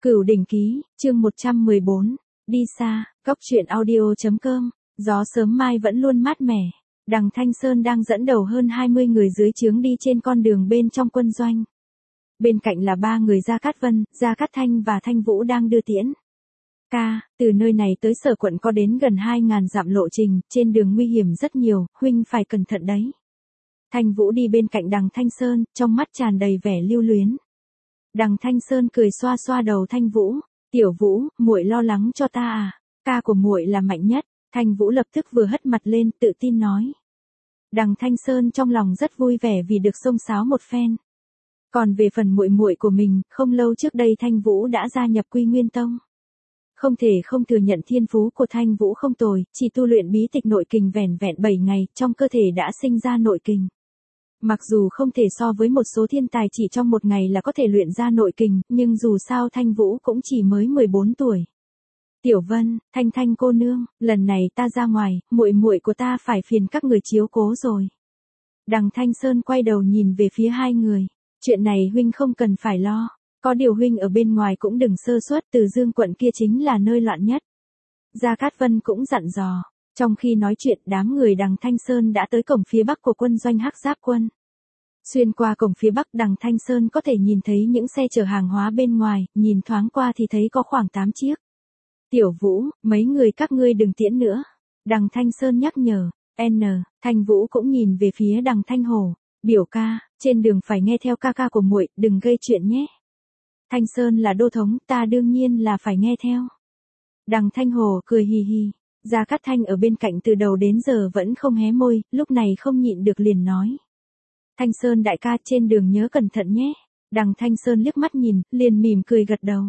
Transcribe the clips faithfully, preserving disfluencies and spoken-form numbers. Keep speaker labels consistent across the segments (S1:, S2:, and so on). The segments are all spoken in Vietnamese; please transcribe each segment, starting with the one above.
S1: Cửu Đỉnh Ký, chương một trăm mười bốn, đi xa, Cốc truyện audio.com, gió sớm mai vẫn luôn mát mẻ. Đằng Thanh Sơn đang dẫn đầu hơn hai mươi người dưới trướng đi trên con đường bên trong quân doanh. Bên cạnh là ba người Gia Cát Vân, Gia Cát Thanh và Thanh Vũ đang đưa tiễn. Ca, từ nơi này tới Sở quận có đến gần hai ngàn dặm lộ trình, trên đường nguy hiểm rất nhiều, huynh phải cẩn thận đấy. Thanh Vũ đi bên cạnh Đằng Thanh Sơn, trong mắt tràn đầy vẻ lưu luyến. Đằng Thanh Sơn cười xoa xoa đầu Thanh Vũ, "Tiểu Vũ, muội lo lắng cho ta à? Ca của muội là mạnh nhất." Thanh Vũ lập tức vừa hất mặt lên, tự tin nói. Đằng Thanh Sơn trong lòng rất vui vẻ vì được xông xáo một phen. Còn về phần muội muội của mình, không lâu trước đây Thanh Vũ đã gia nhập Quy Nguyên Tông. Không thể không thừa nhận thiên phú của Thanh Vũ không tồi, chỉ tu luyện bí tịch nội kình vẻn vẹn bảy ngày, trong cơ thể đã sinh ra nội kình. Mặc dù không thể so với một số thiên tài chỉ trong một ngày là có thể luyện ra nội kình, nhưng dù sao Thanh Vũ cũng chỉ mới mười bốn tuổi. "Tiểu Vân, Thanh Thanh cô nương, lần này ta ra ngoài, muội muội của ta phải phiền các người chiếu cố rồi." Đằng Thanh Sơn quay đầu nhìn về phía hai người, "Chuyện này huynh không cần phải lo, có điều huynh ở bên ngoài cũng đừng sơ suất, Từ Dương quận kia chính là nơi loạn nhất." Gia Cát Vân cũng dặn dò. Trong khi nói chuyện, đám người Đằng Thanh Sơn đã tới cổng phía bắc của quân doanh Hắc Giáp quân. Xuyên qua cổng phía bắc, Đằng Thanh Sơn có thể nhìn thấy những xe chở hàng hóa bên ngoài, nhìn thoáng qua thì thấy có khoảng tám chiếc. "Tiểu Vũ, mấy người các ngươi đừng tiễn nữa." Đằng Thanh Sơn nhắc nhở. N, Thanh Vũ cũng nhìn về phía Đằng Thanh Hổ, "Biểu ca, trên đường phải nghe theo ca ca của muội, đừng gây chuyện nhé." "Thanh Sơn là đô thống, ta đương nhiên là phải nghe theo." Đằng Thanh Hổ cười hì hì. Gia Cát Thanh ở bên cạnh từ đầu đến giờ vẫn không hé môi, lúc này không nhịn được liền nói. "Thanh Sơn đại ca, trên đường nhớ cẩn thận nhé." Đằng Thanh Sơn liếc mắt nhìn, liền mỉm cười gật đầu.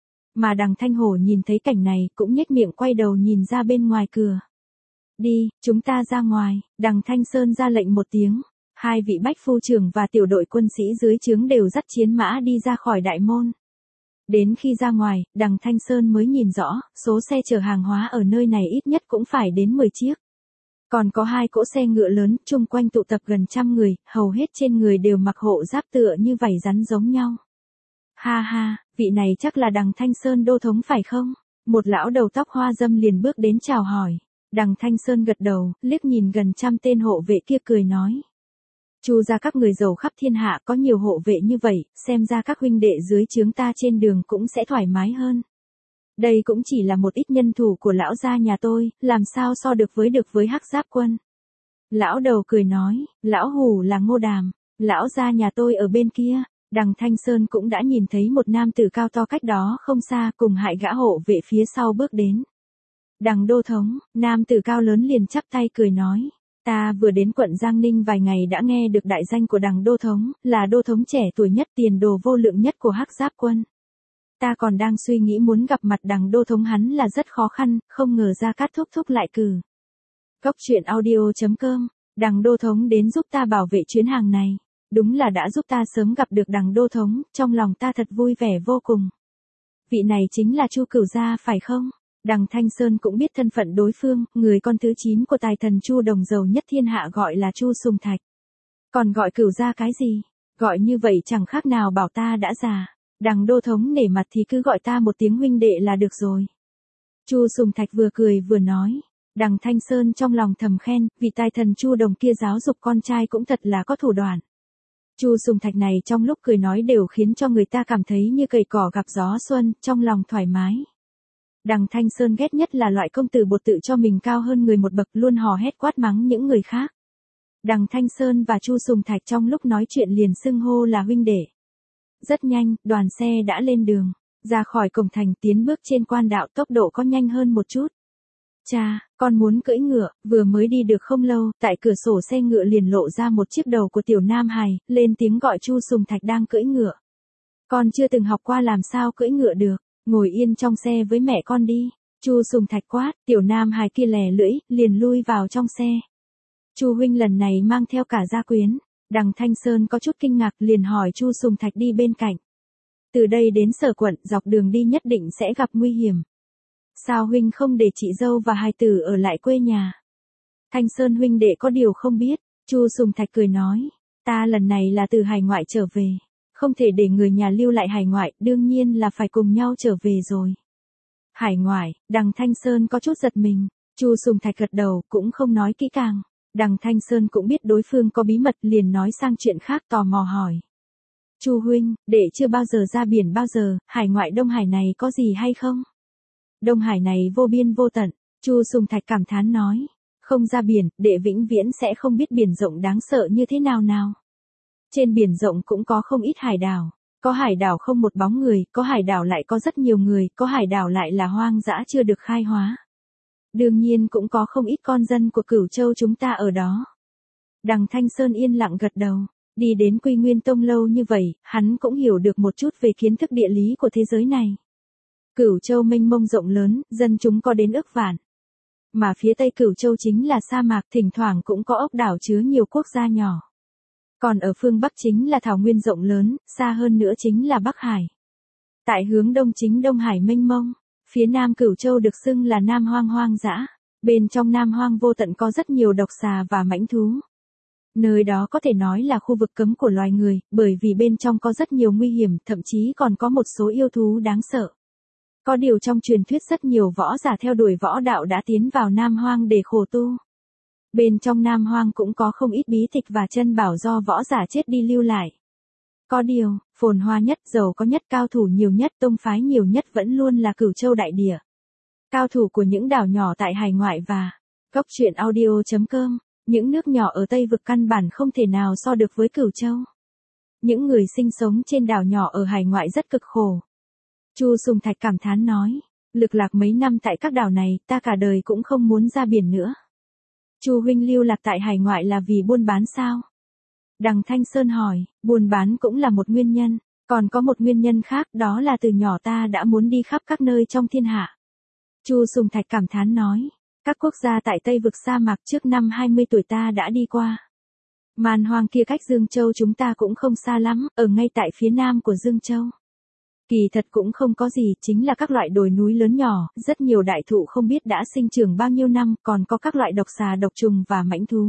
S1: Mà Đằng Thanh Hổ nhìn thấy cảnh này, cũng nhếch miệng quay đầu nhìn ra bên ngoài cửa. "Đi, chúng ta ra ngoài." Đằng Thanh Sơn ra lệnh một tiếng. Hai vị bách phu trưởng và tiểu đội quân sĩ dưới trướng đều dắt chiến mã đi ra khỏi đại môn. Đến khi ra ngoài, Đằng Thanh Sơn mới nhìn rõ, số xe chở hàng hóa ở nơi này ít nhất cũng phải đến mười chiếc. Còn có hai cỗ xe ngựa lớn, chung quanh tụ tập gần trăm người, hầu hết trên người đều mặc hộ giáp tựa như vảy rắn giống nhau. "Ha ha, vị này chắc là Đằng Thanh Sơn đô thống phải không?" Một lão đầu tóc hoa râm liền bước đến chào hỏi. Đằng Thanh Sơn gật đầu, liếc nhìn gần trăm tên hộ vệ kia cười nói. "Chu ra các người giàu khắp thiên hạ, có nhiều hộ vệ như vậy, xem ra các huynh đệ dưới trướng ta trên đường cũng sẽ thoải mái hơn. Đây cũng chỉ là một ít nhân thủ của lão gia nhà tôi, làm sao so được với được với Hắc Giáp quân." Lão đầu cười nói, "Lão hủ là Ngô Đàm, lão gia nhà tôi ở bên kia." Đằng Thanh Sơn cũng đã nhìn thấy một nam tử cao to cách đó không xa, cùng hại gã hộ vệ phía sau bước đến. "Đằng đô thống." Nam tử cao lớn liền chắp tay cười nói. "Ta vừa đến quận Giang Ninh vài ngày đã nghe được đại danh của Đằng đô thống, là đô thống trẻ tuổi nhất, tiền đồ vô lượng nhất của Hắc Giáp quân. Ta còn đang suy nghĩ muốn gặp mặt Đằng đô thống hắn là rất khó khăn, không ngờ Gia Cát thúc thúc lại cử." Cốc truyện audio.com, "Đằng đô thống đến giúp ta bảo vệ chuyến hàng này. Đúng là đã giúp ta sớm gặp được Đằng đô thống, trong lòng ta thật vui vẻ vô cùng." "Vị này chính là Chu Cửu gia phải không?" Đằng Thanh Sơn cũng biết thân phận đối phương, người con thứ chín của tài thần Chu Đồng giàu nhất thiên hạ gọi là Chu Sùng Thạch. Còn gọi Cửu gia cái gì? Gọi như vậy chẳng khác nào bảo ta đã già. Đằng đô thống nể mặt thì cứ gọi ta một tiếng huynh đệ là được rồi. Chu Sùng Thạch vừa cười vừa nói. Đằng Thanh Sơn trong lòng thầm khen, vị tài thần Chu Đồng kia giáo dục con trai cũng thật là có thủ đoạn. Chu Sùng Thạch này trong lúc cười nói đều khiến cho người ta cảm thấy như cầy cỏ gặp gió xuân, trong lòng thoải mái. Đằng Thanh Sơn ghét nhất là loại công tử bột tự cho mình cao hơn người một bậc, luôn hò hét quát mắng những người khác. Đằng Thanh Sơn và Chu Sùng Thạch trong lúc nói chuyện liền xưng hô là huynh đệ. Rất nhanh, đoàn xe đã lên đường, ra khỏi cổng thành tiến bước trên quan đạo, tốc độ có nhanh hơn một chút. "Cha, con muốn cưỡi ngựa." Vừa mới đi được không lâu, tại cửa sổ xe ngựa liền lộ ra một chiếc đầu của tiểu nam hài, lên tiếng gọi Chu Sùng Thạch đang cưỡi ngựa. "Con chưa từng học qua làm sao cưỡi ngựa được, ngồi yên trong xe với mẹ con đi." Chu Sùng Thạch quát, tiểu nam hài kia lè lưỡi, liền lui vào trong xe. "Chu huynh lần này mang theo cả gia quyến." Đằng Thanh Sơn có chút kinh ngạc liền hỏi Chu Sùng Thạch đi bên cạnh. "Từ đây đến Sở quận, dọc đường đi nhất định sẽ gặp nguy hiểm. Sao huynh không để chị dâu và hài tử ở lại quê nhà?" "Thanh Sơn huynh đệ có điều không biết." Chu Sùng Thạch cười nói. "Ta lần này là từ hải ngoại trở về, không thể để người nhà lưu lại hải ngoại, đương nhiên là phải cùng nhau trở về rồi. Hải ngoại, Đằng Thanh Sơn có chút giật mình, Chu Sùng Thạch gật đầu, cũng không nói kỹ càng. Đằng Thanh Sơn cũng biết đối phương có bí mật, liền nói sang chuyện khác, tò mò hỏi. Chu huynh, đệ chưa bao giờ ra biển bao giờ, hải ngoại Đông Hải này có gì hay không? Đông Hải này vô biên vô tận, Chu Sùng Thạch cảm thán nói. Không ra biển, đệ vĩnh viễn sẽ không biết biển rộng đáng sợ như thế nào nào. Trên biển rộng cũng có không ít hải đảo. Có hải đảo không một bóng người, có hải đảo lại có rất nhiều người, có hải đảo lại là hoang dã chưa được khai hóa. Đương nhiên cũng có không ít con dân của Cửu Châu chúng ta ở đó. Đằng Thanh Sơn yên lặng gật đầu, đi đến Quy Nguyên Tông lâu như vậy, hắn cũng hiểu được một chút về kiến thức địa lý của thế giới này. Cửu Châu mênh mông rộng lớn, dân chúng có đến ức vạn. Mà phía Tây Cửu Châu chính là sa mạc, thỉnh thoảng cũng có ốc đảo chứa nhiều quốc gia nhỏ. Còn ở phương Bắc chính là thảo nguyên rộng lớn, xa hơn nữa chính là Bắc Hải. Tại hướng Đông chính Đông Hải mênh mông, phía Nam Cửu Châu được xưng là Nam Hoang hoang dã, bên trong Nam Hoang vô tận có rất nhiều độc xà và mãnh thú. Nơi đó có thể nói là khu vực cấm của loài người, bởi vì bên trong có rất nhiều nguy hiểm, thậm chí còn có một số yêu thú đáng sợ. Có điều trong truyền thuyết rất nhiều võ giả theo đuổi võ đạo đã tiến vào Nam Hoang để khổ tu. Bên trong Nam Hoang cũng có không ít bí tịch và chân bảo do võ giả chết đi lưu lại. Có điều, phồn hoa nhất, giàu có nhất, cao thủ nhiều nhất, tông phái nhiều nhất vẫn luôn là Cửu Châu đại địa. Cao thủ của những đảo nhỏ tại hải ngoại và Cốc truyện audio chấm com, những nước nhỏ ở Tây vực căn bản không thể nào so được với Cửu Châu. Những người sinh sống trên đảo nhỏ ở hải ngoại rất cực khổ. Chu Sùng Thạch cảm thán nói, lực lạc mấy năm tại các đảo này, ta cả đời cũng không muốn ra biển nữa. Chu huynh lưu lạc tại hải ngoại là vì buôn bán sao? Đằng Thanh Sơn hỏi, buôn bán cũng là một nguyên nhân, còn có một nguyên nhân khác, đó là từ nhỏ ta đã muốn đi khắp các nơi trong thiên hạ. Chu Sùng Thạch cảm thán nói, các quốc gia tại Tây vực sa mạc trước năm hai mươi tuổi ta đã đi qua. Man Hoang kia cách Dương Châu chúng ta cũng không xa lắm, ở ngay tại phía nam của Dương Châu. Kỳ thật cũng không có gì, chính là các loại đồi núi lớn nhỏ, rất nhiều đại thụ không biết đã sinh trưởng bao nhiêu năm, còn có các loại độc xà độc trùng và mãnh thú.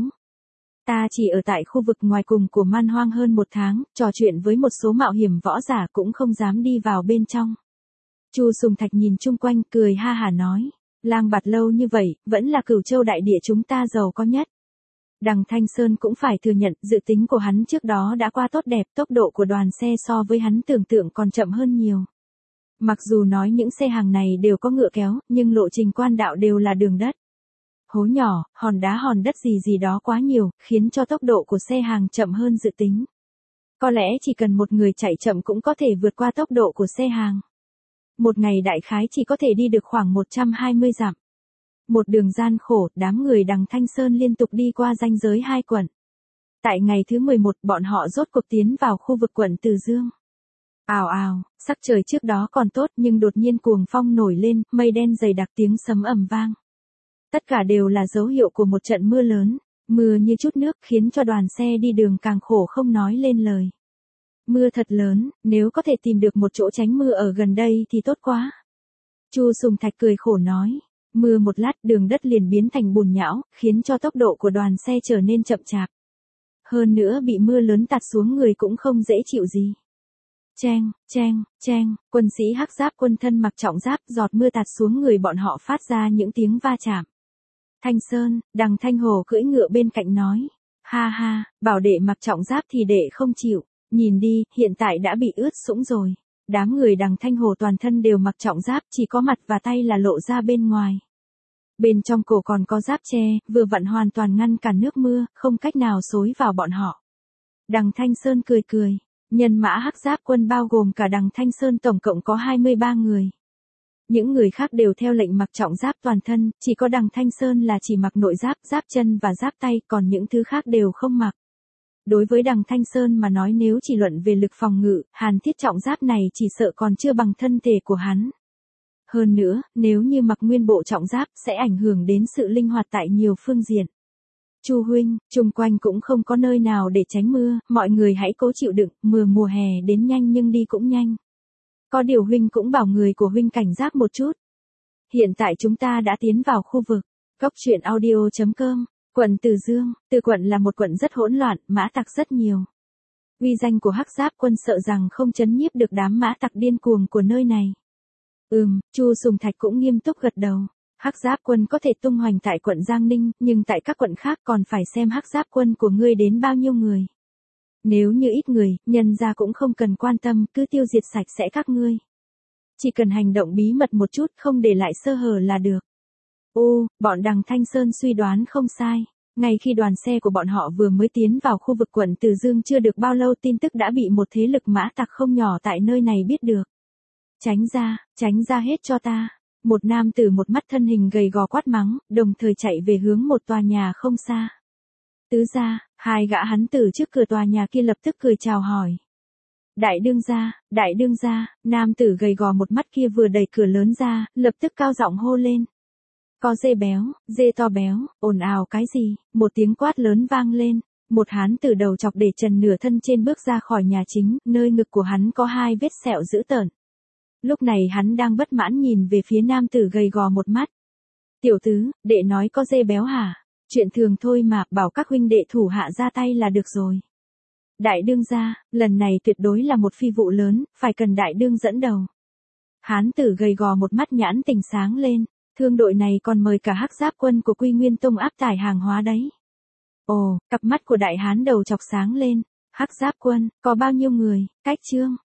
S1: Ta chỉ ở tại khu vực ngoài cùng của Man Hoang hơn một tháng, trò chuyện với một số mạo hiểm võ giả cũng không dám đi vào bên trong. Chu Sùng Thạch nhìn chung quanh cười ha hả nói, lang bạt lâu như vậy, vẫn là Cửu Châu đại địa chúng ta giàu có nhất. Đằng Thanh Sơn cũng phải thừa nhận, dự tính của hắn trước đó đã qua tốt đẹp, tốc độ của đoàn xe so với hắn tưởng tượng còn chậm hơn nhiều. Mặc dù nói những xe hàng này đều có ngựa kéo, nhưng lộ trình quan đạo đều là đường đất. Hố nhỏ, hòn đá hòn đất gì gì đó quá nhiều, khiến cho tốc độ của xe hàng chậm hơn dự tính. Có lẽ chỉ cần một người chạy chậm cũng có thể vượt qua tốc độ của xe hàng. Một ngày đại khái chỉ có thể đi được khoảng một trăm hai mươi dặm. Một đường gian khổ, đám người Đằng Thanh Sơn liên tục đi qua ranh giới hai quận. Tại ngày thứ mười một, bọn họ rốt cuộc tiến vào khu vực quận Từ Dương. Ào ào, sắc trời trước đó còn tốt nhưng đột nhiên cuồng phong nổi lên, mây đen dày đặc, tiếng sấm ầm vang. Tất cả đều là dấu hiệu của một trận mưa lớn, mưa như chút nước khiến cho đoàn xe đi đường càng khổ không nói lên lời. Mưa thật lớn, nếu có thể tìm được một chỗ tránh mưa ở gần đây thì tốt quá. Chu Sùng Thạch cười khổ nói. Mưa một lát đường đất liền biến thành bùn nhão, khiến cho tốc độ của đoàn xe trở nên chậm chạp. Hơn nữa bị mưa lớn tạt xuống người cũng không dễ chịu gì. Cheng, cheng, cheng, quân sĩ hắc giáp quân thân mặc trọng giáp, giọt mưa tạt xuống người bọn họ phát ra những tiếng va chạm. Thanh Sơn, Đằng Thanh Hồ cưỡi ngựa bên cạnh nói. Ha ha, bảo đệ mặc trọng giáp thì đệ không chịu, nhìn đi, hiện tại đã bị ướt sũng rồi. Đám người Đằng Thanh Hồ toàn thân đều mặc trọng giáp, chỉ có mặt và tay là lộ ra bên ngoài. Bên trong cổ còn có giáp tre, vừa vặn hoàn toàn ngăn cản nước mưa, không cách nào xối vào bọn họ. Đằng Thanh Sơn cười cười, nhân mã hắc giáp quân bao gồm cả Đằng Thanh Sơn tổng cộng có hai mươi ba người. Những người khác đều theo lệnh mặc trọng giáp toàn thân, chỉ có Đằng Thanh Sơn là chỉ mặc nội giáp, giáp chân và giáp tay, còn những thứ khác đều không mặc. Đối với Đằng Thanh Sơn mà nói, nếu chỉ luận về lực phòng ngự, hàn thiết trọng giáp này chỉ sợ còn chưa bằng thân thể của hắn. Hơn nữa, nếu như mặc nguyên bộ trọng giáp sẽ ảnh hưởng đến sự linh hoạt tại nhiều phương diện. Chu huynh, chung quanh cũng không có nơi nào để tránh mưa, mọi người hãy cố chịu đựng, mưa mùa hè đến nhanh nhưng đi cũng nhanh. Có điều huynh cũng bảo người của huynh cảnh giác một chút. Hiện tại chúng ta đã tiến vào khu vực Cốc truyện audio chấm com. Quận Từ Dương, Từ quận là một quận rất hỗn loạn, mã tặc rất nhiều. Uy danh của Hắc Giáp Quân sợ rằng không trấn nhiếp được đám mã tặc điên cuồng của nơi này. Ừm, Chu Sùng Thạch cũng nghiêm túc gật đầu. Hắc Giáp Quân có thể tung hoành tại quận Giang Ninh, nhưng tại các quận khác còn phải xem Hắc Giáp Quân của ngươi đến bao nhiêu người. Nếu như ít người, nhân gia cũng không cần quan tâm, cứ tiêu diệt sạch sẽ các ngươi. Chỉ cần hành động bí mật một chút, không để lại sơ hở là được. Ô, bọn Đằng Thanh Sơn suy đoán không sai. Ngay khi đoàn xe của bọn họ vừa mới tiến vào khu vực quận Từ Dương chưa được bao lâu, tin tức đã bị một thế lực mã tặc không nhỏ tại nơi này biết được. Tránh ra, tránh ra hết cho ta. Một nam tử một mắt thân hình gầy gò quát mắng, đồng thời chạy về hướng một tòa nhà không xa. Tứ gia, hai gã hắn tử trước cửa tòa nhà kia lập tức cười chào hỏi. Đại đương gia, đại đương gia, nam tử gầy gò một mắt kia vừa đẩy cửa lớn ra, lập tức cao giọng hô lên. Có dê béo, dê to béo, ồn ào cái gì, một tiếng quát lớn vang lên, một hán tử đầu chọc để trần nửa thân trên bước ra khỏi nhà chính, nơi ngực của hắn có hai vết sẹo dữ tợn. Lúc này hắn đang bất mãn nhìn về phía nam tử gầy gò một mắt. Tiểu tứ, đệ nói có dê béo hả? Chuyện thường thôi mà, bảo các huynh đệ thủ hạ ra tay là được rồi. Đại đương gia, lần này tuyệt đối là một phi vụ lớn, phải cần đại đương dẫn đầu. Hán tử gầy gò một mắt nhãn tình sáng lên, thương đội này còn mời cả Hắc Giáp Quân của Quy Nguyên Tông áp tải hàng hóa đấy. Ồ, cặp mắt của đại hán đầu chọc sáng lên, Hắc Giáp Quân, có bao nhiêu người, cách chương.